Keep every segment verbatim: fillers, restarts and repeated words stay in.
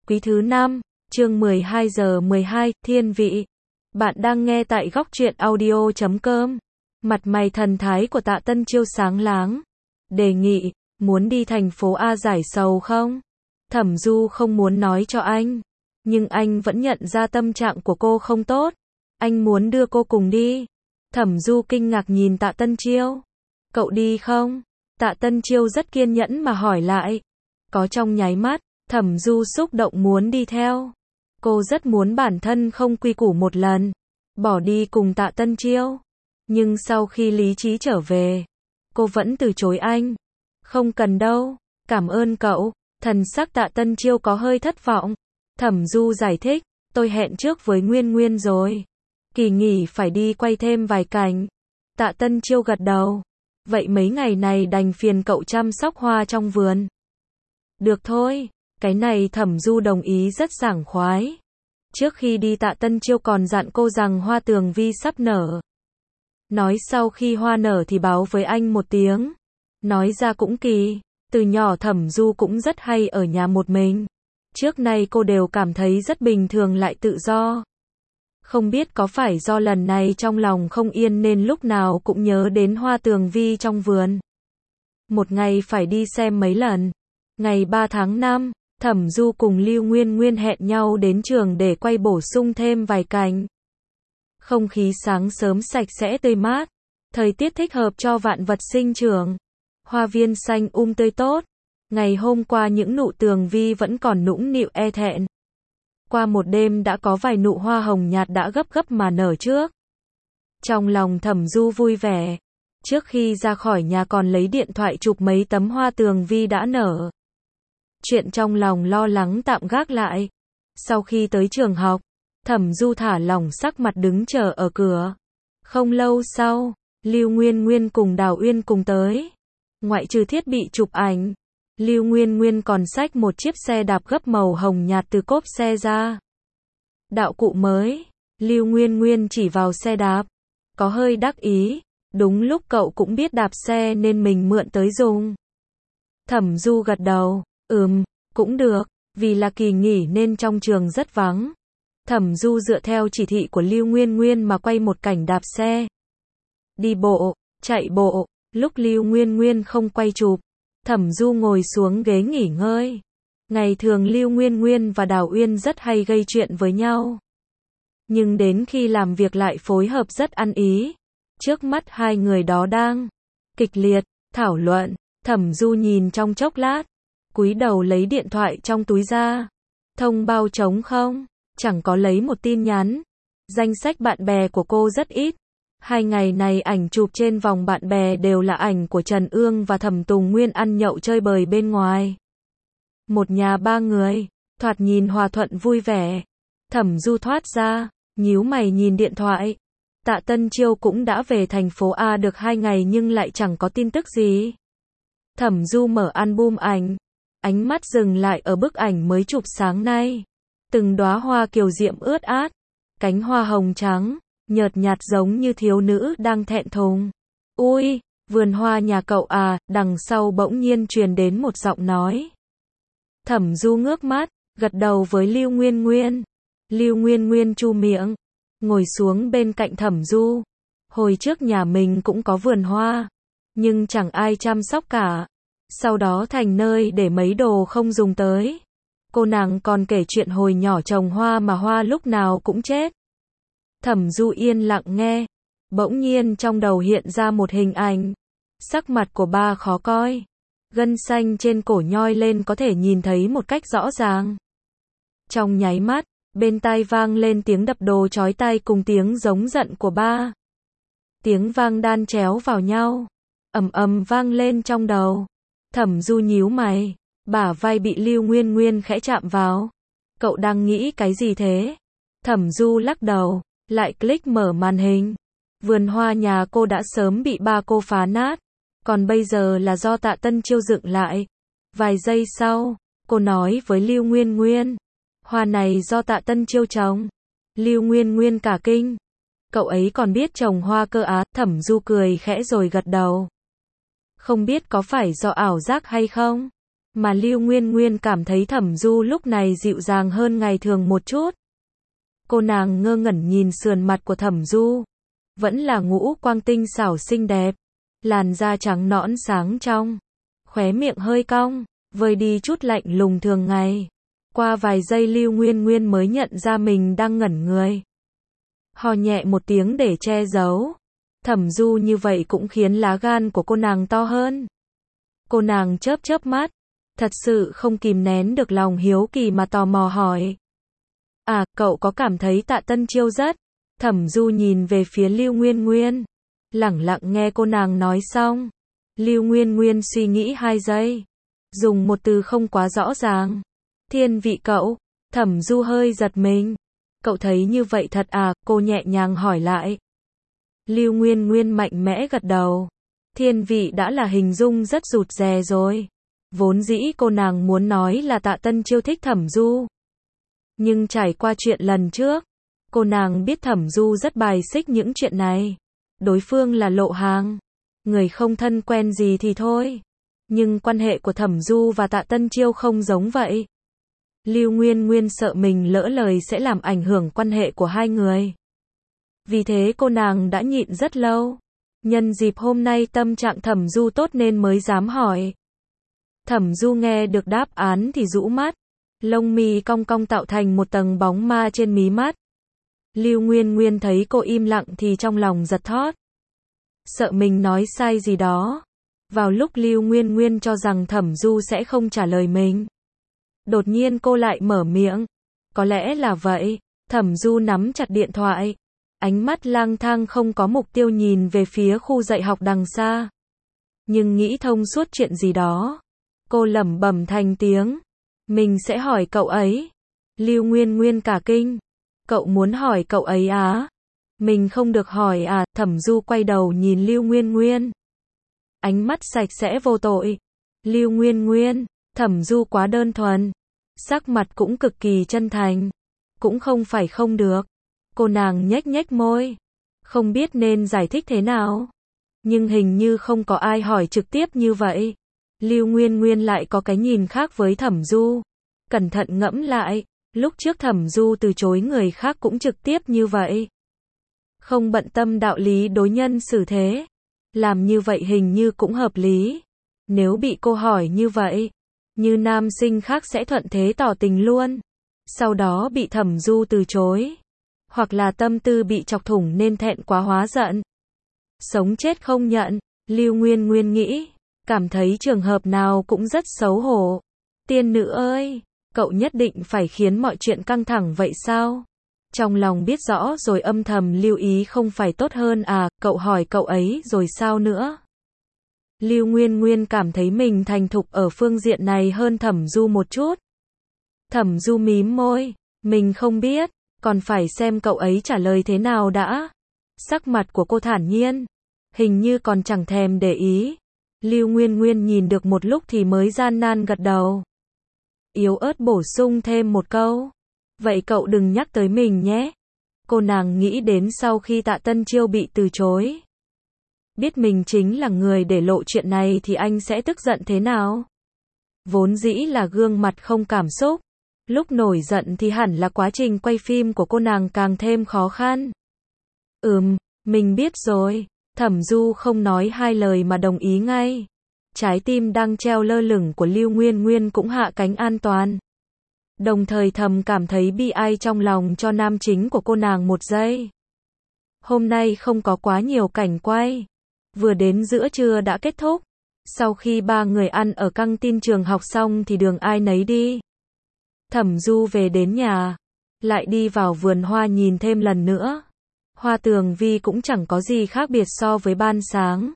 Quý thứ năm, chương mười hai giờ mười hai, thiên vị. Bạn đang nghe tại góc truyện audio chấm com. Mặt mày thần thái của Tạ Tân Chiêu sáng láng. Đề nghị, muốn đi thành phố A giải sầu không? Thẩm Du không muốn nói cho anh. Nhưng anh vẫn nhận ra tâm trạng của cô không tốt. Anh muốn đưa cô cùng đi. Thẩm Du kinh ngạc nhìn Tạ Tân Chiêu. Cậu đi không? Tạ Tân Chiêu rất kiên nhẫn mà hỏi lại. Có trong nháy mắt, Thẩm Du xúc động muốn đi theo. Cô rất muốn bản thân không quy củ một lần, bỏ đi cùng Tạ Tân Chiêu. Nhưng sau khi lý trí trở về, cô vẫn từ chối anh. Không cần đâu, cảm ơn cậu. Thần sắc Tạ Tân Chiêu có hơi thất vọng. Thẩm Du giải thích, tôi hẹn trước với Nguyên Nguyên rồi. Kỳ nghỉ phải đi quay thêm vài cảnh. Tạ Tân Chiêu gật đầu. Vậy mấy ngày này đành phiền cậu chăm sóc hoa trong vườn. Được thôi, cái này Thẩm Du đồng ý rất sảng khoái. Trước khi đi Tạ Tân Chiêu còn dặn cô rằng hoa tường vi sắp nở. Nói sau khi hoa nở thì báo với anh một tiếng. Nói ra cũng kỳ, từ nhỏ Thẩm Du cũng rất hay ở nhà một mình. Trước nay cô đều cảm thấy rất bình thường lại tự do. Không biết có phải do lần này trong lòng không yên nên lúc nào cũng nhớ đến hoa tường vi trong vườn. Một ngày phải đi xem mấy lần. Ngày ba tháng năm, Thẩm Du cùng Lưu Nguyên Nguyên hẹn nhau đến trường để quay bổ sung thêm vài cảnh. Không khí sáng sớm sạch sẽ tươi mát, thời tiết thích hợp cho vạn vật sinh trưởng. Hoa viên xanh um tươi tốt. Ngày hôm qua những nụ tường vi vẫn còn nũng nịu e thẹn. Qua một đêm đã có vài nụ hoa hồng nhạt đã gấp gấp mà nở trước. Trong lòng Thẩm Du vui vẻ. Trước khi ra khỏi nhà còn lấy điện thoại chụp mấy tấm hoa tường vi đã nở. Chuyện trong lòng lo lắng tạm gác lại. Sau khi tới trường học, Thẩm Du thả lỏng sắc mặt đứng chờ ở cửa. Không lâu sau, Lưu Nguyên Nguyên cùng Đào Uyên cùng tới. Ngoại trừ thiết bị chụp ảnh, Lưu Nguyên Nguyên còn xách một chiếc xe đạp gấp màu hồng nhạt từ cốp xe ra. Đạo cụ mới, Lưu Nguyên Nguyên chỉ vào xe đạp, có hơi đắc ý, đúng lúc cậu cũng biết đạp xe nên mình mượn tới dùng. Thẩm Du gật đầu, ừm, cũng được, vì là kỳ nghỉ nên trong trường rất vắng. Thẩm Du dựa theo chỉ thị của Lưu Nguyên Nguyên mà quay một cảnh đạp xe. Đi bộ, chạy bộ, lúc Lưu Nguyên Nguyên không quay chụp, Thẩm Du ngồi xuống ghế nghỉ ngơi. Ngày thường Lưu Nguyên Nguyên và Đào Uyên rất hay gây chuyện với nhau. Nhưng đến khi làm việc lại phối hợp rất ăn ý. Trước mắt hai người đó đang kịch liệt thảo luận, Thẩm Du nhìn trong chốc lát, cúi đầu lấy điện thoại trong túi ra. Thông bao trống không, chẳng có lấy một tin nhắn. Danh sách bạn bè của cô rất ít. Hai ngày này ảnh chụp trên vòng bạn bè đều là ảnh của Trần Ương và Thẩm Tùng Nguyên ăn nhậu chơi bời bên ngoài. Một nhà ba người, thoạt nhìn hòa thuận vui vẻ. Thẩm Du thoát ra, nhíu mày nhìn điện thoại. Tạ Tân Chiêu cũng đã về thành phố A được hai ngày nhưng lại chẳng có tin tức gì. Thẩm Du mở album ảnh, ánh mắt dừng lại ở bức ảnh mới chụp sáng nay. Từng đóa hoa kiều diễm ướt át, cánh hoa hồng trắng, nhợt nhạt giống như thiếu nữ đang thẹn thùng. Ui, vườn hoa nhà cậu à, đằng sau bỗng nhiên truyền đến một giọng nói. Thẩm Du ngước mắt, gật đầu với Lưu Nguyên Nguyên. Lưu Nguyên Nguyên chu miệng, ngồi xuống bên cạnh Thẩm Du. Hồi trước nhà mình cũng có vườn hoa, nhưng chẳng ai chăm sóc cả. Sau đó thành nơi để mấy đồ không dùng tới. Cô nàng còn kể chuyện hồi nhỏ trồng hoa mà hoa lúc nào cũng chết. Thẩm Du yên lặng nghe. Bỗng nhiên trong đầu hiện ra một hình ảnh. Sắc mặt của ba khó coi. Gân xanh trên cổ nhoi lên có thể nhìn thấy một cách rõ ràng. Trong nháy mắt, bên tai vang lên tiếng đập đồ chói tai cùng tiếng giống giận của ba. Tiếng vang đan chéo vào nhau. Ầm ầm vang lên trong đầu. Thẩm Du nhíu mày. Bả vai bị Lưu Nguyên Nguyên khẽ chạm vào. Cậu đang nghĩ cái gì thế? Thẩm Du lắc đầu, lại click mở màn hình. Vườn hoa nhà cô đã sớm bị ba cô phá nát. Còn bây giờ là do Tạ Tân Chiêu dựng lại. Vài giây sau, cô nói với Lưu Nguyên Nguyên. Hoa này do Tạ Tân Chiêu trồng. Lưu Nguyên Nguyên cả kinh. Cậu ấy còn biết trồng hoa cơ á? Thẩm Du cười khẽ rồi gật đầu. Không biết có phải do ảo giác hay không? Mà Lưu Nguyên Nguyên cảm thấy Thẩm Du lúc này dịu dàng hơn ngày thường một chút. Cô nàng ngơ ngẩn nhìn sườn mặt của Thẩm Du. Vẫn là ngũ quang tinh xảo xinh đẹp. Làn da trắng nõn sáng trong. Khóe miệng hơi cong, vơi đi chút lạnh lùng thường ngày. Qua vài giây Lưu Nguyên Nguyên mới nhận ra mình đang ngẩn người. Ho nhẹ một tiếng để che giấu. Thẩm Du như vậy cũng khiến lá gan của cô nàng to hơn. Cô nàng chớp chớp mắt. Thật sự không kìm nén được lòng hiếu kỳ mà tò mò hỏi. À, cậu có cảm thấy Tạ Tân Chiêu rất... Thẩm Du nhìn về phía Lưu Nguyên Nguyên. Lẳng lặng nghe cô nàng nói xong. Lưu Nguyên Nguyên suy nghĩ hai giây. Dùng một từ không quá rõ ràng. Thiên vị cậu. Thẩm Du hơi giật mình. Cậu thấy như vậy thật à? Cô nhẹ nhàng hỏi lại. Lưu Nguyên Nguyên mạnh mẽ gật đầu. Thiên vị đã là hình dung rất rụt rè rồi. Vốn dĩ cô nàng muốn nói là Tạ Tân Chiêu thích Thẩm Du. Nhưng trải qua chuyện lần trước, cô nàng biết Thẩm Du rất bài xích những chuyện này. Đối phương là lộ hàng. Người không thân quen gì thì thôi. Nhưng quan hệ của Thẩm Du và Tạ Tân Chiêu không giống vậy. Lưu Nguyên Nguyên sợ mình lỡ lời sẽ làm ảnh hưởng quan hệ của hai người. Vì thế cô nàng đã nhịn rất lâu. Nhân dịp hôm nay tâm trạng Thẩm Du tốt nên mới dám hỏi. Thẩm Du nghe được đáp án thì rũ mắt. Lông mi cong cong tạo thành một tầng bóng ma trên mí mắt. Lưu Nguyên Nguyên thấy cô im lặng thì trong lòng giật thót. Sợ mình nói sai gì đó. Vào lúc Lưu Nguyên Nguyên cho rằng Thẩm Du sẽ không trả lời mình. Đột nhiên cô lại mở miệng. Có lẽ là vậy. Thẩm Du nắm chặt điện thoại. Ánh mắt lang thang không có mục tiêu nhìn về phía khu dạy học đằng xa. Nhưng nghĩ thông suốt chuyện gì đó. Cô lẩm bẩm thành tiếng. Mình sẽ hỏi cậu ấy. Lưu Nguyên Nguyên cả kinh. Cậu muốn hỏi cậu ấy á? Mình không được hỏi à? Thẩm Du quay đầu nhìn Lưu Nguyên Nguyên. Ánh mắt sạch sẽ vô tội. Lưu Nguyên Nguyên, Thẩm Du quá đơn thuần. Sắc mặt cũng cực kỳ chân thành. Cũng không phải không được. Cô nàng nhếch nhếch môi. Không biết nên giải thích thế nào. Nhưng hình như không có ai hỏi trực tiếp như vậy. Lưu Nguyên Nguyên lại có cái nhìn khác với Thẩm Du. Cẩn thận ngẫm lại. Lúc trước Thẩm Du từ chối người khác cũng trực tiếp như vậy. Không bận tâm đạo lý đối nhân xử thế. Làm như vậy hình như cũng hợp lý. Nếu bị cô hỏi như vậy, như nam sinh khác sẽ thuận thế tỏ tình luôn. Sau đó bị Thẩm Du từ chối. Hoặc là tâm tư bị chọc thủng nên thẹn quá hóa giận. Sống chết không nhận, Lưu Nguyên Nguyên nghĩ. Cảm thấy trường hợp nào cũng rất xấu hổ. Tiên nữ ơi, cậu nhất định phải khiến mọi chuyện căng thẳng vậy sao? Trong lòng biết rõ rồi âm thầm lưu ý không phải tốt hơn à? Cậu hỏi cậu ấy rồi sao nữa? Lưu Nguyên Nguyên cảm thấy mình thành thục ở phương diện này hơn Thẩm Du một chút. Thẩm Du mím môi. Mình không biết, còn phải xem cậu ấy trả lời thế nào đã. Sắc mặt của cô thản nhiên. Hình như còn chẳng thèm để ý. Lưu Nguyên Nguyên nhìn được một lúc thì mới gian nan gật đầu. Yếu ớt bổ sung thêm một câu. Vậy cậu đừng nhắc tới mình nhé. Cô nàng nghĩ đến sau khi Tạ Tân Chiêu bị từ chối. Biết mình chính là người để lộ chuyện này thì anh sẽ tức giận thế nào? Vốn dĩ là gương mặt không cảm xúc. Lúc nổi giận thì hẳn là quá trình quay phim của cô nàng càng thêm khó khăn. Ừm, mình biết rồi. Thẩm Du không nói hai lời mà đồng ý ngay. Trái tim đang treo lơ lửng của Lưu Nguyên Nguyên cũng hạ cánh an toàn. Đồng thời thầm cảm thấy bi ai trong lòng cho nam chính của cô nàng một giây. Hôm nay không có quá nhiều cảnh quay. Vừa đến giữa trưa đã kết thúc. Sau khi ba người ăn ở căng tin trường học xong thì đường ai nấy đi. Thẩm Du về đến nhà. Lại đi vào vườn hoa nhìn thêm lần nữa. Hoa tường vi cũng chẳng có gì khác biệt so với ban sáng.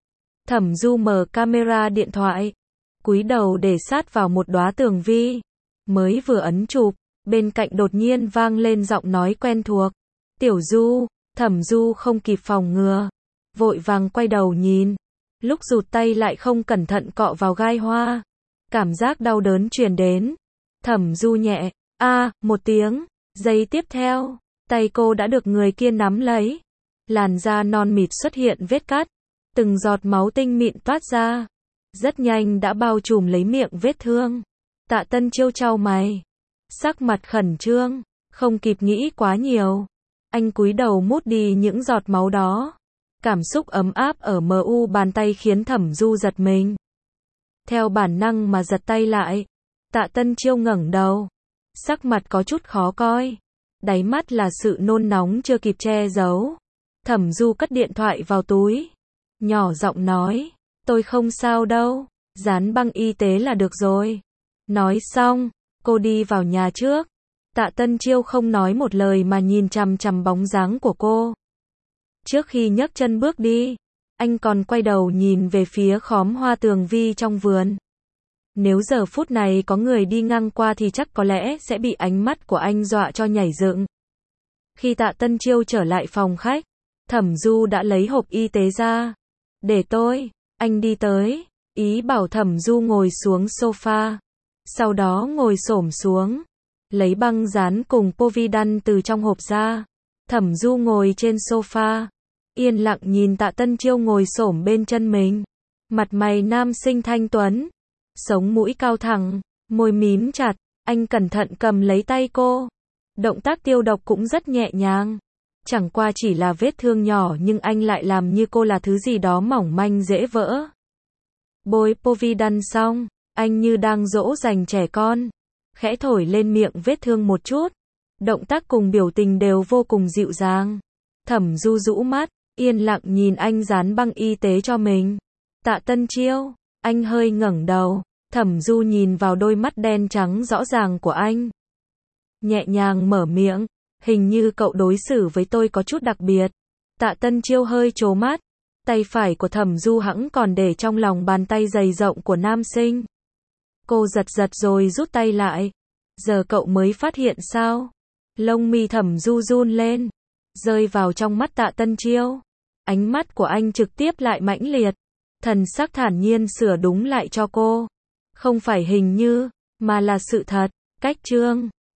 Thẩm Du mở camera điện thoại. Cúi đầu để sát vào một đóa tường vi. Mới vừa ấn chụp, bên cạnh đột nhiên vang lên giọng nói quen thuộc. Tiểu Du. Thẩm Du không kịp phòng ngừa. Vội vàng quay đầu nhìn. Lúc rụt tay lại không cẩn thận cọ vào gai hoa. Cảm giác đau đớn truyền đến. Thẩm Du nhẹ, a, một tiếng. Giây tiếp theo, tay cô đã được người kia nắm lấy. Làn da non mịt xuất hiện vết cắt. Từng giọt máu tinh mịn toát ra. rất nhanh đã bao trùm lấy miệng vết thương. Tạ Tân Chiêu chau mày, sắc mặt khẩn trương, không kịp nghĩ quá nhiều. Anh cúi đầu mút đi những giọt máu đó. Cảm xúc ấm áp ở mờ u bàn tay khiến Thẩm Du giật mình. Theo bản năng mà giật tay lại. Tạ Tân Chiêu ngẩng đầu, sắc mặt có chút khó coi. Đáy mắt là sự nôn nóng chưa kịp che giấu. Thẩm Du cất điện thoại vào túi, nhỏ giọng nói, tôi không sao đâu, dán băng y tế là được rồi. Nói xong, cô đi vào nhà trước. Tạ Tân Chiêu không nói một lời mà nhìn chằm chằm bóng dáng của cô. Trước khi nhấc chân bước đi, anh còn quay đầu nhìn về phía khóm hoa tường vi trong vườn. Nếu giờ phút này có người đi ngang qua thì chắc có lẽ sẽ bị ánh mắt của anh dọa cho nhảy dựng. Khi Tạ Tân Chiêu trở lại phòng khách, Thẩm Du đã lấy hộp y tế ra. Để tôi, anh đi tới, ý bảo Thẩm Du ngồi xuống sofa. Sau đó ngồi xổm xuống, lấy băng dán cùng Povidone từ trong hộp ra. Thẩm Du ngồi trên sofa, yên lặng nhìn Tạ Tân Chiêu ngồi xổm bên chân mình. Mặt mày nam sinh thanh tuấn, sống mũi cao thẳng, môi mím chặt, anh cẩn thận cầm lấy tay cô. Động tác tiêu độc cũng rất nhẹ nhàng. Chẳng qua chỉ là vết thương nhỏ nhưng anh lại làm như cô là thứ gì đó mỏng manh dễ vỡ. Bôi Povidone xong, anh như đang dỗ dành trẻ con, khẽ thổi lên miệng vết thương một chút. Động tác cùng biểu tình đều vô cùng dịu dàng. Thẩm Du rũ mắt, yên lặng nhìn anh dán băng y tế cho mình. Tạ Tân Chiêu, anh hơi ngẩng đầu. Thẩm Du nhìn vào đôi mắt đen trắng rõ ràng của anh, nhẹ nhàng mở miệng, hình như cậu đối xử với tôi có chút đặc biệt. Tạ Tân Chiêu hơi trố mắt, tay phải của Thẩm Du hẵng còn để trong lòng bàn tay dày rộng của nam sinh. Cô giật giật rồi rút tay lại. Giờ cậu mới phát hiện sao? Lông mi Thẩm Du run lên, rơi vào trong mắt Tạ Tân Chiêu. Ánh mắt của anh trực tiếp lại mãnh liệt, thần sắc thản nhiên sửa đúng lại cho cô. Không phải hình như, mà là sự thật. Cách chương